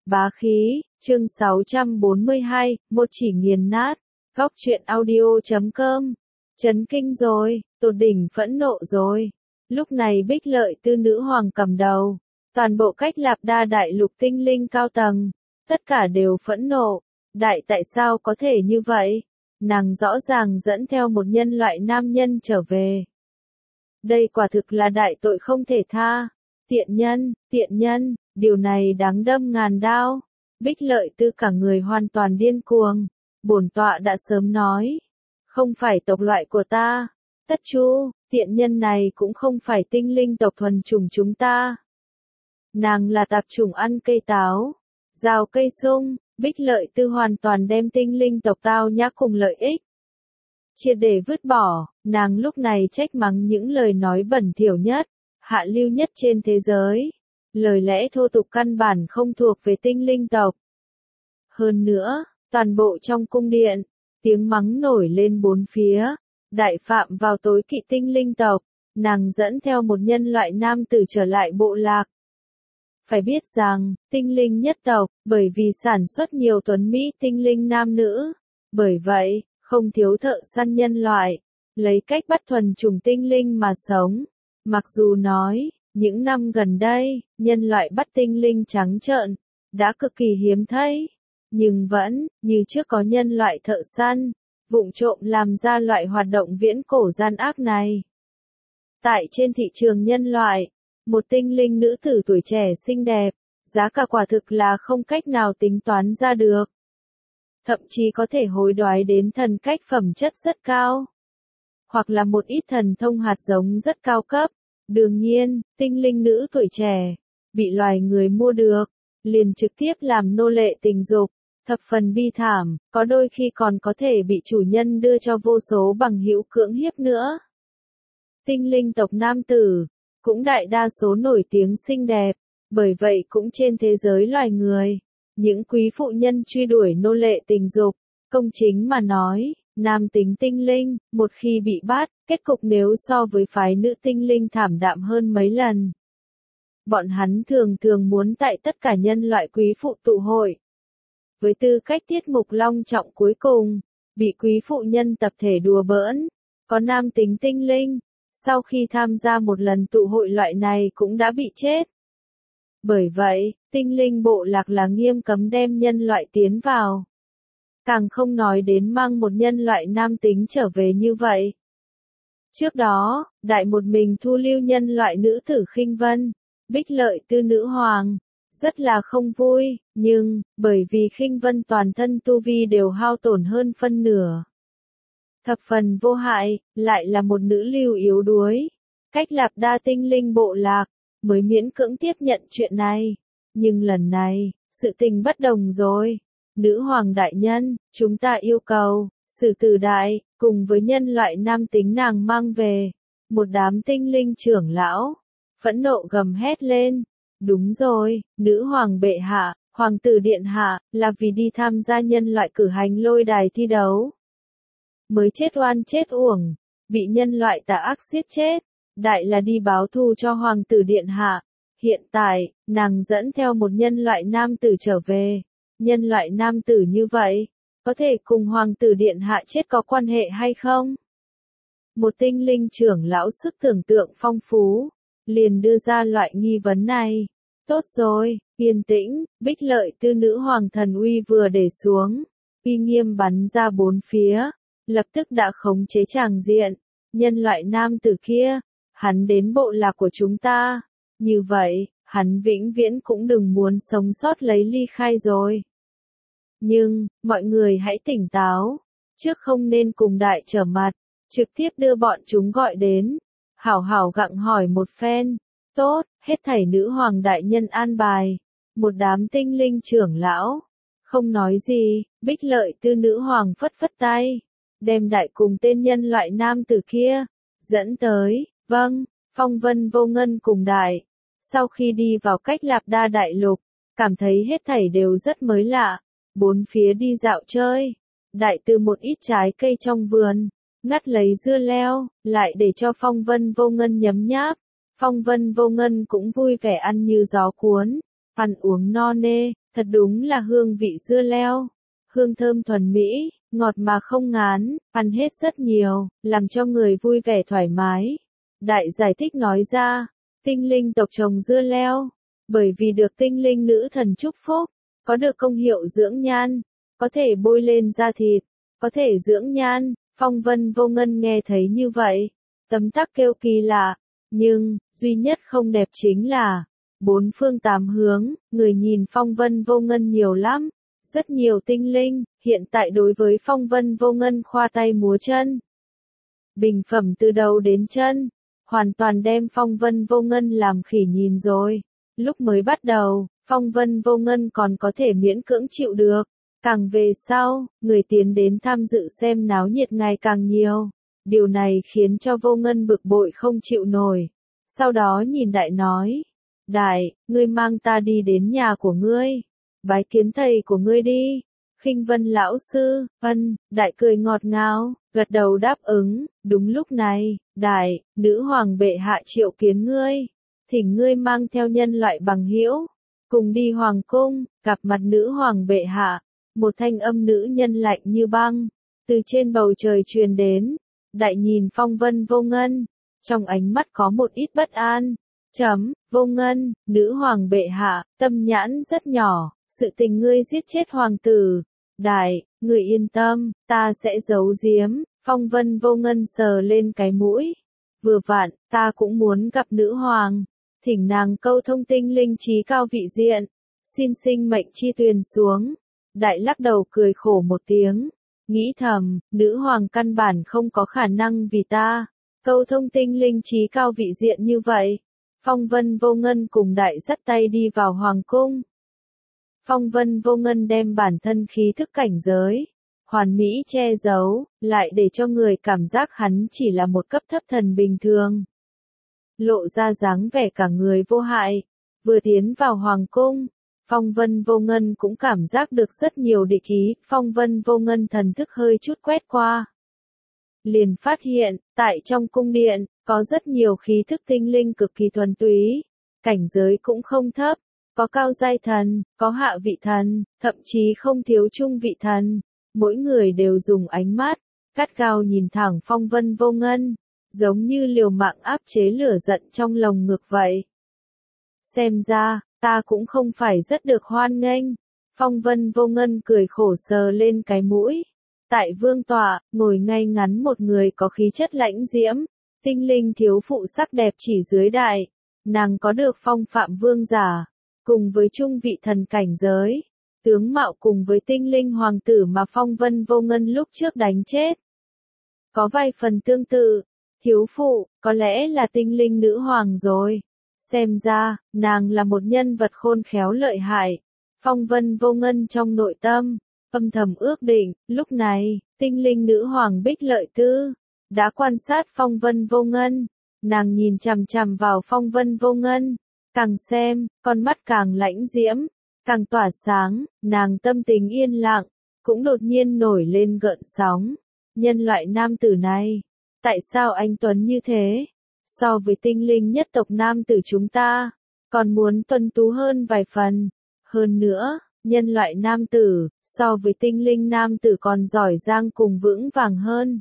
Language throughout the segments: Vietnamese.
Bá khí, chương 642, một chỉ nghiền nát. Góc truyện audio.com. Chấn kinh rồi, tột đỉnh phẫn nộ rồi. Lúc này Bích Lợi Tư nữ hoàng cầm đầu. Toàn bộ Cách Lạp Đa đại lục tinh linh cao tầng. Tất cả đều phẫn nộ. Đại tại sao có thể như vậy? Nàng rõ ràng dẫn theo một nhân loại nam nhân trở về. Đây quả thực là đại tội không thể tha. Tiện nhân, điều này đáng đâm ngàn đao. Bích Lợi Tư cả người hoàn toàn điên cuồng. Bổn tọa đã sớm nói. Không phải tộc loại của ta. Tất chu, tiện nhân này cũng không phải tinh linh tộc thuần chủng chúng ta. Nàng là tạp chủng ăn cây táo, rào cây sung. Bích Lợi Tư hoàn toàn đem tinh linh tộc tao nhã cùng lợi ích triệt để vứt bỏ. Nàng lúc này trách mắng những lời nói bẩn thỉu nhất, hạ lưu nhất trên thế giới. Lời lẽ thô tục căn bản không thuộc về tinh linh tộc. Hơn nữa, toàn bộ trong cung điện, tiếng mắng nổi lên bốn phía. Đại phạm vào tối kỵ tinh linh tộc, nàng dẫn theo một nhân loại nam tử trở lại bộ lạc. Phải biết rằng, tinh linh nhất tộc, bởi vì sản xuất nhiều tuấn mỹ tinh linh nam nữ. Bởi vậy, không thiếu thợ săn nhân loại, lấy cách bắt thuần chủng tinh linh mà sống. Mặc dù nói, những năm gần đây, nhân loại bắt tinh linh trắng trợn, đã cực kỳ hiếm thấy. Nhưng vẫn, như trước có nhân loại thợ săn, vụng trộm làm ra loại hoạt động viễn cổ gian ác này. Tại trên thị trường nhân loại, một tinh linh nữ tử tuổi trẻ xinh đẹp, giá cả quả thực là không cách nào tính toán ra được. Thậm chí có thể hối đoái đến thần cách phẩm chất rất cao. Hoặc là một ít thần thông hạt giống rất cao cấp. Đương nhiên, tinh linh nữ tuổi trẻ, bị loài người mua được, liền trực tiếp làm nô lệ tình dục, thập phần bi thảm, có đôi khi còn có thể bị chủ nhân đưa cho vô số bằng hữu cưỡng hiếp nữa. Tinh linh tộc nam tử, cũng đại đa số nổi tiếng xinh đẹp, bởi vậy cũng trên thế giới loài người, những quý phụ nhân truy đuổi nô lệ tình dục, công chính mà nói. Nam tính tinh linh, một khi bị bắt, kết cục nếu so với phái nữ tinh linh thảm đạm hơn mấy lần. Bọn hắn thường muốn tại tất cả nhân loại quý phụ tụ hội. Với tư cách tiết mục long trọng cuối cùng, bị quý phụ nhân tập thể đùa bỡn. Có nam tính tinh linh, sau khi tham gia một lần tụ hội loại này cũng đã bị chết. Bởi vậy, tinh linh bộ lạc là nghiêm cấm đem nhân loại tiến vào. Càng không nói đến mang một nhân loại nam tính trở về như vậy. Trước đó, đại một mình thu lưu nhân loại nữ tử Khinh Vân, Bích Lợi Tư nữ hoàng, rất là không vui, nhưng, bởi vì Khinh Vân toàn thân tu vi đều hao tổn hơn phân nửa. Thập phần vô hại, lại là một nữ lưu yếu đuối. Cách Lạp Đa tinh linh bộ lạc, mới miễn cưỡng tiếp nhận chuyện này. Nhưng lần này, sự tình bất đồng rồi. Nữ hoàng đại nhân, chúng ta yêu cầu, Sử Tử Đại, cùng với nhân loại nam tính nàng mang về. Một đám tinh linh trưởng lão, phẫn nộ gầm hét lên. Đúng rồi, nữ hoàng bệ hạ, hoàng tử điện hạ, là vì đi tham gia nhân loại cử hành lôi đài thi đấu. Mới chết oan chết uổng, bị nhân loại tà ác giết chết, đại là đi báo thù cho hoàng tử điện hạ. Hiện tại, nàng dẫn theo một nhân loại nam tử trở về. Nhân loại nam tử như vậy, có thể cùng hoàng tử điện hạ chết có quan hệ hay không? Một tinh linh trưởng lão sức tưởng tượng phong phú, liền đưa ra loại nghi vấn này. Tốt rồi, yên tĩnh, Bích Lợi Tư nữ hoàng thần uy vừa để xuống, uy nghiêm bắn ra bốn phía, lập tức đã khống chế tràng diện. Nhân loại nam tử kia, hắn đến bộ lạc của chúng ta, như vậy, hắn vĩnh viễn cũng đừng muốn sống sót lấy ly khai rồi. Nhưng, mọi người hãy tỉnh táo, trước không nên cùng đại trở mặt, trực tiếp đưa bọn chúng gọi đến, hảo hảo gặng hỏi một phen. Tốt, hết thảy nữ hoàng đại nhân an bài, một đám tinh linh trưởng lão, không nói gì. Bích Lợi Tư nữ hoàng phất phất tay, đem đại cùng tên nhân loại nam tử kia, dẫn tới. Vâng, Phong Vân Vô Ngân cùng đại, sau khi đi vào Cách Lạp Đa đại lục, cảm thấy hết thảy đều rất mới lạ. Bốn phía đi dạo chơi, đại từ một ít trái cây trong vườn, ngắt lấy dưa leo, lại để cho Phong Vân Vô Ngân nhấm nháp. Phong Vân Vô Ngân cũng vui vẻ ăn như gió cuốn, ăn uống no nê, thật đúng là hương vị dưa leo. Hương thơm thuần mỹ, ngọt mà không ngán, ăn hết rất nhiều, làm cho người vui vẻ thoải mái. Đại giải thích nói ra, tinh linh tộc trồng dưa leo, bởi vì được tinh linh nữ thần chúc phúc, có được công hiệu dưỡng nhan, có thể bôi lên da thịt, có thể dưỡng nhan. Phong Vân Vô Ngân nghe thấy như vậy, tấm tắc kêu kỳ lạ, nhưng, duy nhất không đẹp chính là, bốn phương tám hướng, người nhìn Phong Vân Vô Ngân nhiều lắm, rất nhiều tinh linh, hiện tại đối với Phong Vân Vô Ngân khoa tay múa chân. Bình phẩm từ đầu đến chân, hoàn toàn đem Phong Vân Vô Ngân làm khỉ nhìn rồi. Lúc mới bắt đầu, Phong Vân Vô Ngân còn có thể miễn cưỡng chịu được. Càng về sau, người tiến đến tham dự xem náo nhiệt ngày càng nhiều. Điều này khiến cho Vô Ngân bực bội không chịu nổi. Sau đó nhìn Đại nói, Đại, ngươi mang ta đi đến nhà của ngươi, bái kiến thầy của ngươi đi. Khinh Vân lão sư, Đại cười ngọt ngào, gật đầu đáp ứng. Đúng lúc này, Đại, nữ hoàng bệ hạ triệu kiến ngươi, thỉnh ngươi mang theo nhân loại bằng hữu, cùng đi hoàng cung, gặp mặt nữ hoàng bệ hạ. Một thanh âm nữ nhân lạnh như băng, từ trên bầu trời truyền đến. Đại nhìn Phong Vân Vô Ngân, trong ánh mắt có một ít bất an. Vô Ngân, nữ hoàng bệ hạ, tâm nhãn rất nhỏ, sự tình ngươi giết chết hoàng tử. Đại, người yên tâm, ta sẽ giấu giếm. Phong Vân Vô Ngân sờ lên cái mũi. Vừa vặn, ta cũng muốn gặp nữ hoàng, thỉnh nàng câu thông tinh linh trí cao vị diện, xin sinh mệnh chi tuyền xuống. Đại lắc đầu cười khổ một tiếng, nghĩ thầm, nữ hoàng căn bản không có khả năng vì ta câu thông tinh linh trí cao vị diện như vậy. Phong Vân Vô Ngân cùng Đại dắt tay đi vào hoàng cung. Phong Vân Vô Ngân đem bản thân khí thức cảnh giới hoàn mỹ che giấu, lại để cho người cảm giác hắn chỉ là một cấp thấp thần bình thường. Lộ ra dáng vẻ cả người vô hại. Vừa tiến vào hoàng cung, Phong Vân Vô Ngân cũng cảm giác được rất nhiều địch ý. Phong Vân Vô Ngân thần thức hơi chút quét qua, liền phát hiện, tại trong cung điện, có rất nhiều khí thức tinh linh cực kỳ thuần túy, cảnh giới cũng không thấp, có cao giai thần, có hạ vị thần, thậm chí không thiếu trung vị thần. Mỗi người đều dùng ánh mắt gắt gao nhìn thẳng Phong Vân Vô Ngân, giống như liều mạng áp chế lửa giận trong lồng ngực vậy. Xem ra, ta cũng không phải rất được hoan nghênh. Phong Vân Vô Ngân cười khổ sờ lên cái mũi. Tại vương tọa, ngồi ngay ngắn một người có khí chất lãnh diễm, tinh linh thiếu phụ sắc đẹp chỉ dưới Đại. Nàng có được phong phạm vương giả, cùng với trung vị thần cảnh giới, tướng mạo cùng với tinh linh hoàng tử mà Phong Vân Vô Ngân lúc trước đánh chết. Có vài phần tương tự, thiếu phụ, có lẽ là tinh linh nữ hoàng rồi. Xem ra, nàng là một nhân vật khôn khéo lợi hại. Phong Vân Vô Ngân trong nội tâm, âm thầm ước định. Lúc này, tinh linh nữ hoàng Bích Lợi Tư đã quan sát Phong Vân Vô Ngân. Nàng nhìn chằm chằm vào Phong Vân Vô Ngân, càng xem, con mắt càng lãnh diễm, càng tỏa sáng. Nàng tâm tình yên lặng, cũng đột nhiên nổi lên gợn sóng. Nhân loại nam tử này, tại sao anh tuấn như thế? So với tinh linh nhất tộc nam tử chúng ta, còn muốn tuấn tú hơn vài phần. Hơn nữa, nhân loại nam tử, so với tinh linh nam tử còn giỏi giang cùng vững vàng hơn.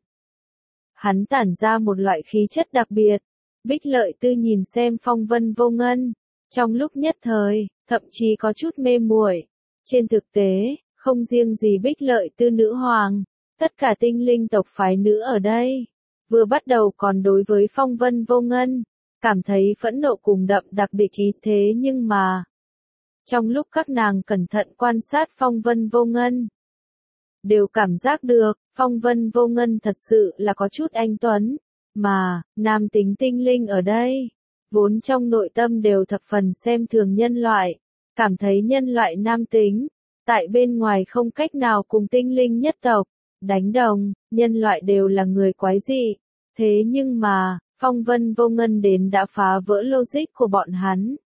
Hắn tản ra một loại khí chất đặc biệt. Bích Lợi Tư nhìn xem Phong Vân Vô Ngân, trong lúc nhất thời, thậm chí có chút mê muội. Trên thực tế, không riêng gì Bích Lợi Tư nữ hoàng, tất cả tinh linh tộc phái nữ ở đây, vừa bắt đầu còn đối với Phong Vân Vô Ngân, cảm thấy phẫn nộ cùng đậm đặc địch ý. Thế nhưng mà, trong lúc các nàng cẩn thận quan sát Phong Vân Vô Ngân, đều cảm giác được, Phong Vân Vô Ngân thật sự là có chút anh tuấn, mà, nam tính tinh linh ở đây, vốn trong nội tâm đều thập phần xem thường nhân loại, cảm thấy nhân loại nam tính, tại bên ngoài không cách nào cùng tinh linh nhất tộc đánh đồng, nhân loại đều là người quái dị. Thế nhưng mà, Phong Vân Vô Ngân đến đã phá vỡ logic của bọn hắn.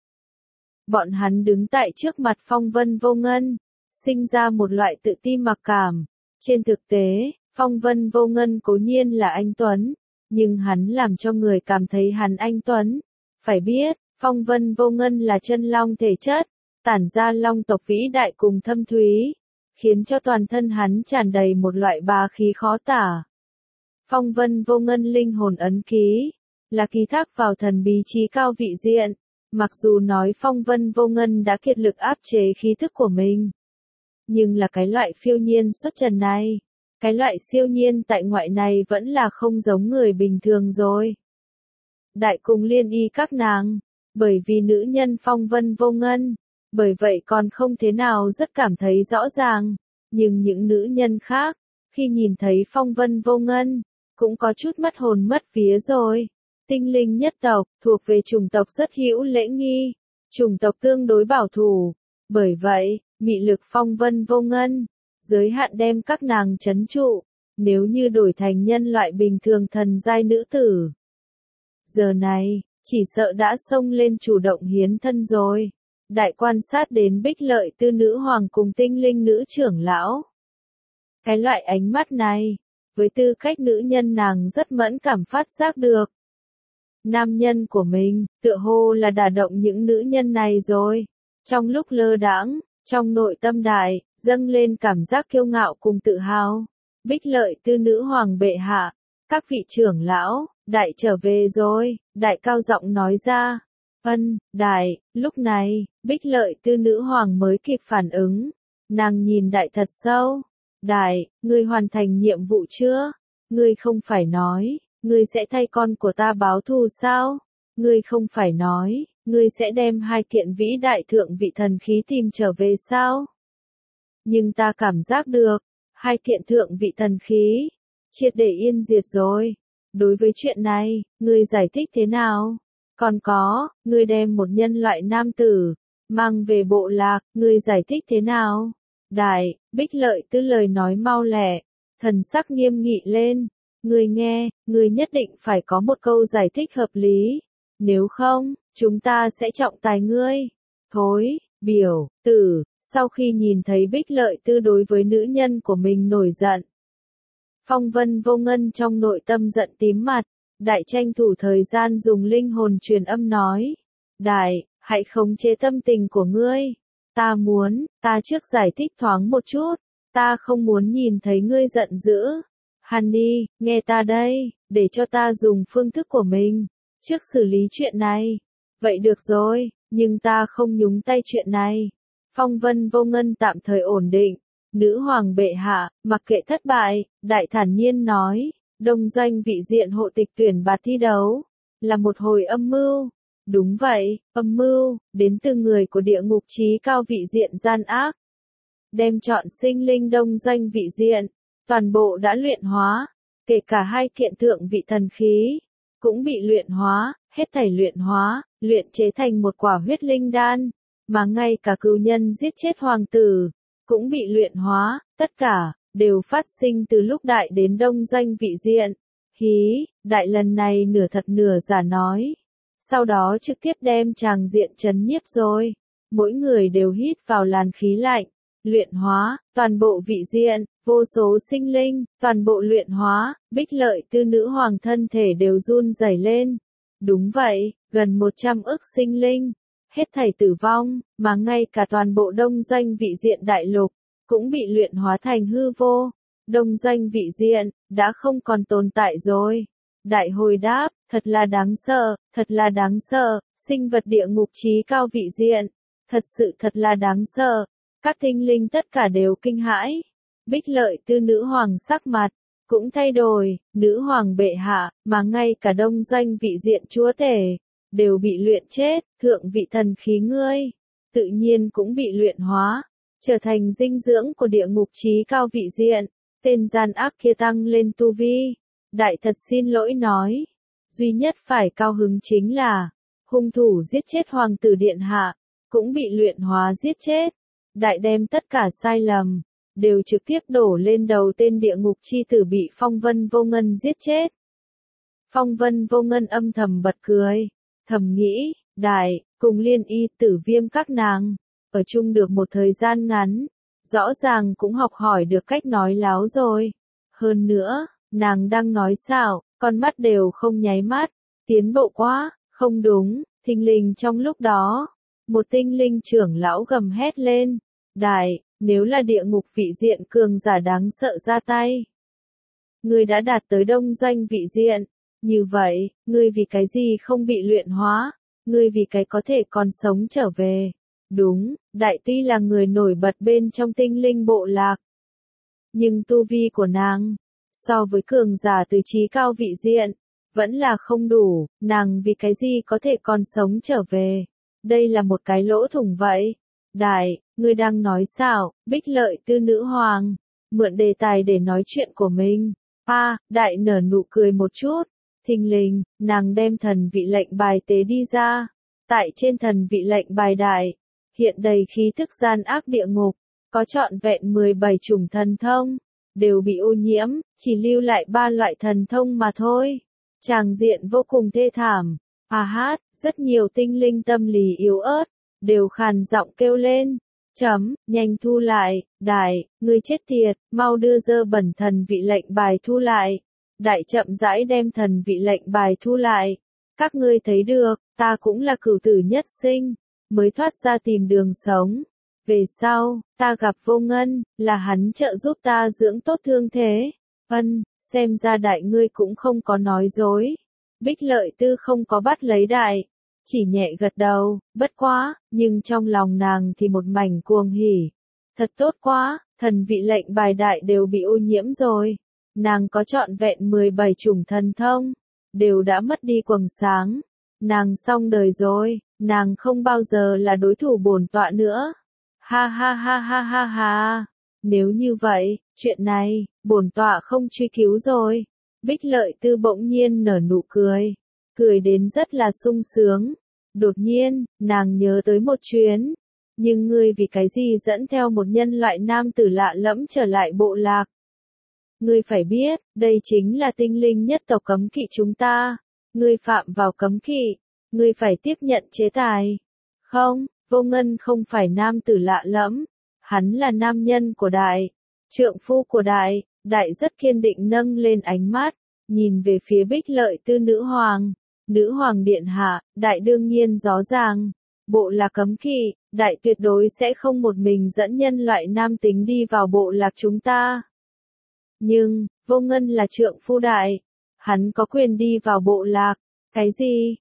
Bọn hắn đứng tại trước mặt Phong Vân Vô Ngân, sinh ra một loại tự ti mặc cảm. Trên thực tế, Phong Vân Vô Ngân cố nhiên là anh tuấn, nhưng hắn làm cho người cảm thấy hắn anh tuấn. Phải biết, Phong Vân Vô Ngân là chân long thể chất, tản ra long tộc vĩ đại cùng thâm thúy, khiến cho toàn thân hắn tràn đầy một loại bá khí khó tả. Phong vân vô ngân linh hồn ấn ký, là ký thác vào thần bí trí cao vị diện. Mặc dù nói phong vân vô ngân đã kiệt lực áp chế khí thức của mình, nhưng là cái loại phiêu nhiên xuất trần này, cái loại siêu nhiên tại ngoại này vẫn là không giống người bình thường rồi. Đại cùng liên y các nàng, bởi vì nữ nhân phong vân vô ngân, bởi vậy còn không thế nào rất cảm thấy rõ ràng, nhưng những nữ nhân khác, khi nhìn thấy phong vân vô ngân, cũng có chút mất hồn mất vía rồi. Tinh linh nhất tộc, thuộc về chủng tộc rất hữu lễ nghi, chủng tộc tương đối bảo thủ, bởi vậy, mị lực phong vân vô ngân, giới hạn đem các nàng trấn trụ, nếu như đổi thành nhân loại bình thường thần giai nữ tử. Giờ này, chỉ sợ đã xông lên chủ động hiến thân rồi. Đại quan sát đến Bích Lợi Tư nữ hoàng cùng tinh linh nữ trưởng lão. Cái loại ánh mắt này, với tư cách nữ nhân nàng rất mẫn cảm phát giác được. Nam nhân của mình, tựa hồ là đả động những nữ nhân này rồi. Trong lúc lơ đãng, trong nội tâm đại, dâng lên cảm giác kiêu ngạo cùng tự hào. Bích Lợi Tư nữ hoàng bệ hạ, các vị trưởng lão, đại trở về rồi, đại cao giọng nói ra. Đại, lúc này, Bích Lợi Tư nữ hoàng mới kịp phản ứng. Nàng nhìn đại thật sâu. Đại, ngươi hoàn thành nhiệm vụ chưa? Ngươi không phải nói, ngươi sẽ thay con của ta báo thù sao? Ngươi không phải nói, ngươi sẽ đem 2 kiện vĩ đại thượng vị thần khí tìm trở về sao? Nhưng ta cảm giác được, 2 kiện thượng vị thần khí, triệt để yên diệt rồi. Đối với chuyện này, ngươi giải thích thế nào? Còn có, ngươi đem một nhân loại nam tử, mang về bộ lạc, ngươi giải thích thế nào? Đại, Bích Lợi Tư lời nói mau lẹ, thần sắc nghiêm nghị lên. Ngươi nghe, ngươi nhất định phải có một câu giải thích hợp lý. Nếu không, chúng ta sẽ trọng tài ngươi. Thối, biểu, tử, sau khi nhìn thấy Bích Lợi Tư đối với nữ nhân của mình nổi giận. Phong vân vô ngân trong nội tâm giận tím mặt. Đại tranh thủ thời gian dùng linh hồn truyền âm nói. Đại, hãy khống chế tâm tình của ngươi. Ta trước giải thích thoáng một chút. Ta không muốn nhìn thấy ngươi giận dữ. Honey, nghe ta đây, để cho ta dùng phương thức của mình, trước xử lý chuyện này. Vậy được rồi, nhưng ta không nhúng tay chuyện này. Phong vân vô ngân tạm thời ổn định. Nữ hoàng bệ hạ, mặc kệ thất bại, đại thản nhiên nói. Đông doanh vị diện hộ tịch tuyển bạt thi đấu, là một hồi âm mưu. Đúng vậy, âm mưu, đến từ người của địa ngục trí cao vị diện gian ác. Đem chọn sinh linh đông doanh vị diện, toàn bộ đã luyện hóa, kể cả 2 kiện thượng vị thần khí, cũng bị luyện hóa, hết thảy luyện hóa, luyện chế thành một quả huyết linh đan, mà ngay cả cừu nhân giết chết hoàng tử, cũng bị luyện hóa, tất cả đều phát sinh từ lúc đại đến đông doanh vị diện. Đại lần này nửa thật nửa giả nói. Sau đó trực tiếp đem tràng diện trấn nhiếp rồi. Mỗi người đều hít vào làn khí lạnh. Luyện hóa, toàn bộ vị diện, vô số sinh linh, toàn bộ luyện hóa, Bích Lợi Tư nữ hoàng thân thể đều run rẩy lên. Đúng vậy, gần 100 ức sinh linh, hết thảy tử vong, mà ngay cả toàn bộ đông doanh vị diện đại lục, cũng bị luyện hóa thành hư vô. Đông doanh vị diện, đã không còn tồn tại rồi. Đại hồi đáp, thật là đáng sợ, sinh vật địa ngục trí cao vị diện. Thật sự thật là đáng sợ. Các tinh linh tất cả đều kinh hãi. Bích Lợi Tư nữ hoàng sắc mặt, cũng thay đổi, nữ hoàng bệ hạ, mà ngay cả đông doanh vị diện chúa tể, đều bị luyện chết, thượng vị thần khí ngươi, tự nhiên cũng bị luyện hóa, trở thành dinh dưỡng của địa ngục trí cao vị diện. Tên gian ác kia tăng lên tu vi. Đại thật xin lỗi nói. Duy nhất phải cao hứng chính là, hung thủ giết chết hoàng tử điện hạ, cũng bị luyện hóa giết chết. Đại đem tất cả sai lầm, đều trực tiếp đổ lên đầu tên địa ngục chi tử bị phong vân vô ngân giết chết. Phong vân vô ngân âm thầm bật cười, thầm nghĩ, đại, cùng liên y tử viêm các nàng, ở chung được một thời gian ngắn, rõ ràng cũng học hỏi được cách nói láo rồi. Hơn nữa, nàng đang nói xạo, con mắt đều không nháy mắt, tiến bộ quá, không đúng, thình lình trong lúc đó. Một tinh linh trưởng lão gầm hét lên. Đại, nếu là địa ngục vị diện cường giả đáng sợ ra tay. Ngươi đã đạt tới đông doanh vị diện. Như vậy, ngươi vì cái gì không bị luyện hóa? Ngươi vì cái có thể còn sống trở về. Đúng, đại tuy là người nổi bật bên trong tinh linh bộ lạc. Nhưng tu vi của nàng, so với cường giả từ trí cao vị diện, vẫn là không đủ, nàng vì cái gì có thể còn sống trở về. Đây là một cái lỗ thủng vậy. Đại, ngươi đang nói sao? Bích Lợi Tư nữ hoàng, mượn đề tài để nói chuyện của mình. Đại nở nụ cười một chút. Thình lình, nàng đem thần vị lệnh bài tế đi ra. Tại trên thần vị lệnh bài đại, hiện đầy khí thức gian ác địa ngục, có trọn vẹn 17 chủng thần thông, đều bị ô nhiễm, chỉ lưu lại 3 loại thần thông mà thôi. Tràng diện vô cùng thê thảm. Rất nhiều tinh linh tâm lý yếu ớt, đều khàn giọng kêu lên. Nhanh thu lại, đại, ngươi chết tiệt, mau đưa dơ bẩn thần vị lệnh bài thu lại. Đại chậm rãi đem thần vị lệnh bài thu lại. Các ngươi thấy được, ta cũng là cửu tử nhất sinh, mới thoát ra tìm đường sống. Về sau, ta gặp Vô Ngân, là hắn trợ giúp ta dưỡng tốt thương thế. Xem ra đại ngươi cũng không có nói dối. Bích Lợi Tư không có bắt lấy đại, chỉ nhẹ gật đầu, bất quá, nhưng trong lòng nàng thì một mảnh cuồng hỉ. Thật tốt quá, thần vị lệnh bài đại đều bị ô nhiễm rồi. Nàng có trọn vẹn 17 chủng thần thông, đều đã mất đi quầng sáng. Nàng xong đời rồi, nàng không bao giờ là đối thủ bổn tọa nữa. Ha. Nếu như vậy, chuyện này, bổn tọa không truy cứu rồi. Bích Lợi Tư bỗng nhiên nở nụ cười. Cười đến rất là sung sướng. Đột nhiên, nàng nhớ tới một chuyến. Nhưng ngươi vì cái gì dẫn theo một nhân loại nam tử lạ lẫm trở lại bộ lạc? Ngươi phải biết, đây chính là tinh linh nhất tộc cấm kỵ chúng ta. Ngươi phạm vào cấm kỵ, ngươi phải tiếp nhận chế tài. Không, Vô Ngân không phải nam tử lạ lẫm. Hắn là nam nhân của đại, trượng phu của đại. Đại rất kiên định nâng lên ánh mắt, nhìn về phía Bích Lợi Tư nữ hoàng. Nữ hoàng điện hạ, đại đương nhiên rõ ràng. Bộ lạc cấm kỵ, đại tuyệt đối sẽ không một mình dẫn nhân loại nam tính đi vào bộ lạc chúng ta. Nhưng, Vô Ngân là trượng phu đại. Hắn có quyền đi vào bộ lạc. Cái gì?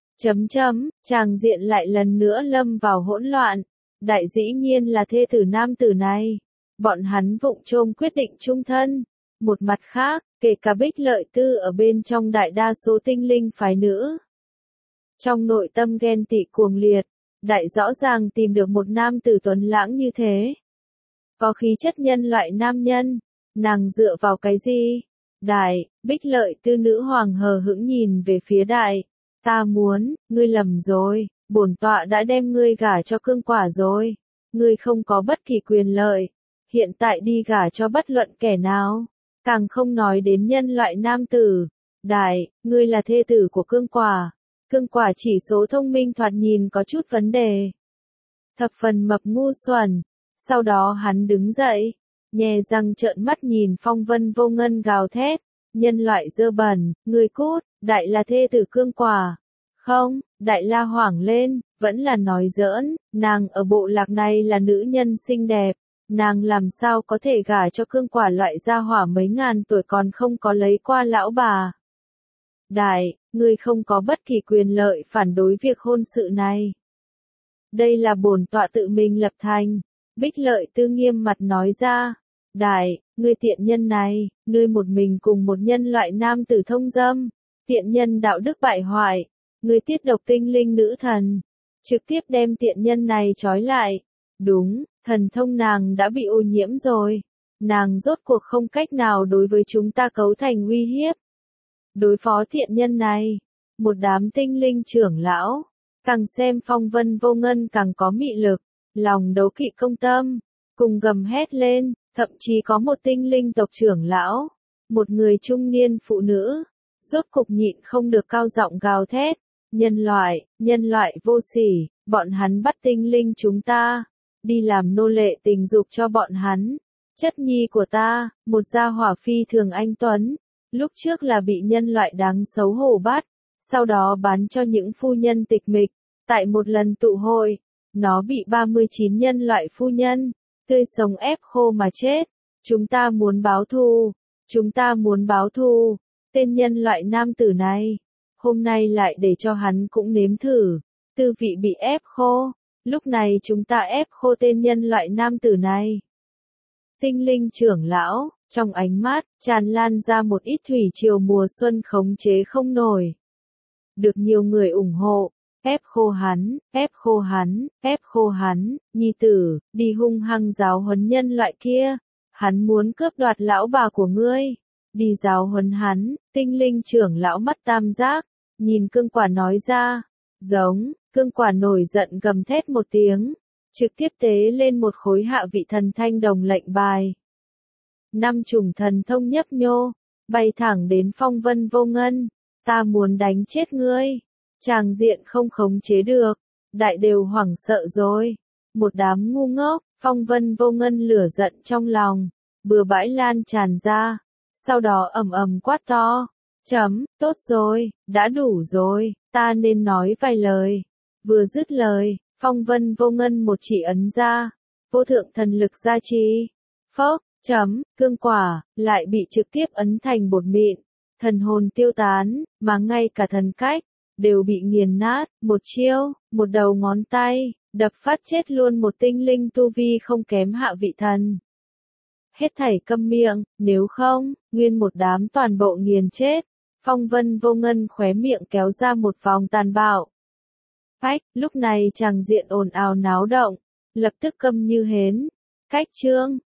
Tràng diện lại lần nữa lâm vào hỗn loạn. Đại dĩ nhiên là thê tử nam tử này. Bọn hắn vụng trôm quyết định chung thân. Một mặt khác, kể cả Bích Lợi Tư ở bên trong đại đa số tinh linh phái nữ. Trong nội tâm ghen tị cuồng liệt, đại rõ ràng tìm được một nam tử tuấn lãng như thế. Có khí chất nhân loại nam nhân, nàng dựa vào cái gì? Đại, Bích Lợi Tư nữ hoàng hờ hững nhìn về phía đại. Ta muốn, ngươi lầm rồi, bổn tọa đã đem ngươi gả cho cương quả rồi. Ngươi không có bất kỳ quyền lợi, hiện tại đi gả cho bất luận kẻ nào. Càng không nói đến nhân loại nam tử. Đại, ngươi là thê tử của cương quả. Cương quả chỉ số thông minh thoạt nhìn có chút vấn đề. Thập phần mập ngu xuẩn. Sau đó hắn đứng dậy, nhè răng trợn mắt nhìn Phong Vân Vô Ngân gào thét. Nhân loại dơ bẩn, ngươi cút, đại là thê tử cương quả. Không, đại la hoảng lên, vẫn là nói giỡn, nàng ở bộ lạc này là nữ nhân xinh đẹp. Nàng làm sao có thể gả cho cương quả loại gia hỏa mấy ngàn tuổi còn không có lấy qua lão bà. Đại, ngươi không có bất kỳ quyền lợi phản đối việc hôn sự này. Đây là bổn tọa tự mình lập thành. Bích Lợi Tư nghiêm mặt nói ra. Đại, ngươi tiện nhân này, ngươi một mình cùng một nhân loại nam tử thông dâm. Tiện nhân đạo đức bại hoại. Ngươi tiết độc tinh linh nữ thần. Trực tiếp đem tiện nhân này trói lại. Đúng, thần thông nàng đã bị ô nhiễm rồi. Nàng rốt cuộc không cách nào đối với chúng ta cấu thành uy hiếp. Đối phó thiện nhân này, một đám tinh linh trưởng lão, càng xem Phong Vân Vô Ngân càng có mị lực, lòng đấu kỵ công tâm, cùng gầm hét lên, thậm chí có một tinh linh tộc trưởng lão, một người trung niên phụ nữ, rốt cục nhịn không được cao giọng gào thét, nhân loại vô sỉ, bọn hắn bắt tinh linh chúng ta, đi làm nô lệ tình dục cho bọn hắn, chất nhi của ta, một gia hỏa phi thường anh tuấn. Lúc trước là bị nhân loại đáng xấu hổ bắt, sau đó bán cho những phu nhân tịch mịch. Tại một lần tụ hội, Nó bị 39 nhân loại phu nhân, tươi sống ép khô mà chết. Chúng ta muốn báo thù. Chúng ta muốn báo thù. Tên nhân loại nam tử này. Hôm nay lại để cho hắn cũng nếm thử. Tư vị bị ép khô. Lúc này chúng ta ép khô tên nhân loại nam tử này. Tinh linh trưởng lão, trong ánh mắt, tràn lan ra một ít thủy triều mùa xuân khống chế không nổi. Được nhiều người ủng hộ, ép khô hắn, ép khô hắn, ép khô hắn, nhi tử, đi hung hăng giáo huấn nhân loại kia. Hắn muốn cướp đoạt lão bà của ngươi. Đi giáo huấn hắn, tinh linh trưởng lão mắt tam giác, nhìn cương quả nói ra. Giống, cương quả nổi giận gầm thét một tiếng. Trực tiếp tế lên một khối hạ vị thần thanh đồng lệnh bài. 5 chủng thần thông nhấp nhô, bay thẳng đến Phong Vân Vô Ngân. Ta muốn đánh chết ngươi. Tràng diện không khống chế được. Đại đều hoảng sợ rồi. Một đám ngu ngốc, Phong Vân Vô Ngân lửa giận trong lòng. Bừa bãi lan tràn ra. Sau đó ầm ầm quát to. Tốt rồi, đã đủ rồi, ta nên nói vài lời. Vừa dứt lời, Phong Vân Vô Ngân một chỉ ấn ra. Vô thượng thần lực gia trì. Phốc, cương quả, lại bị trực tiếp ấn thành bột mịn. Thần hồn tiêu tán, mà ngay cả thần cách, đều bị nghiền nát. Một chiêu, một đầu ngón tay, đập phát chết luôn một tinh linh tu vi không kém hạ vị thần. Hết thảy câm miệng, nếu không, nguyên một đám toàn bộ nghiền chết. Phong Vân Vô Ngân khóe miệng kéo ra một vòng tàn bạo. Phách, lúc này tràng diện ồn ào náo động, lập tức câm như hến. Cách chương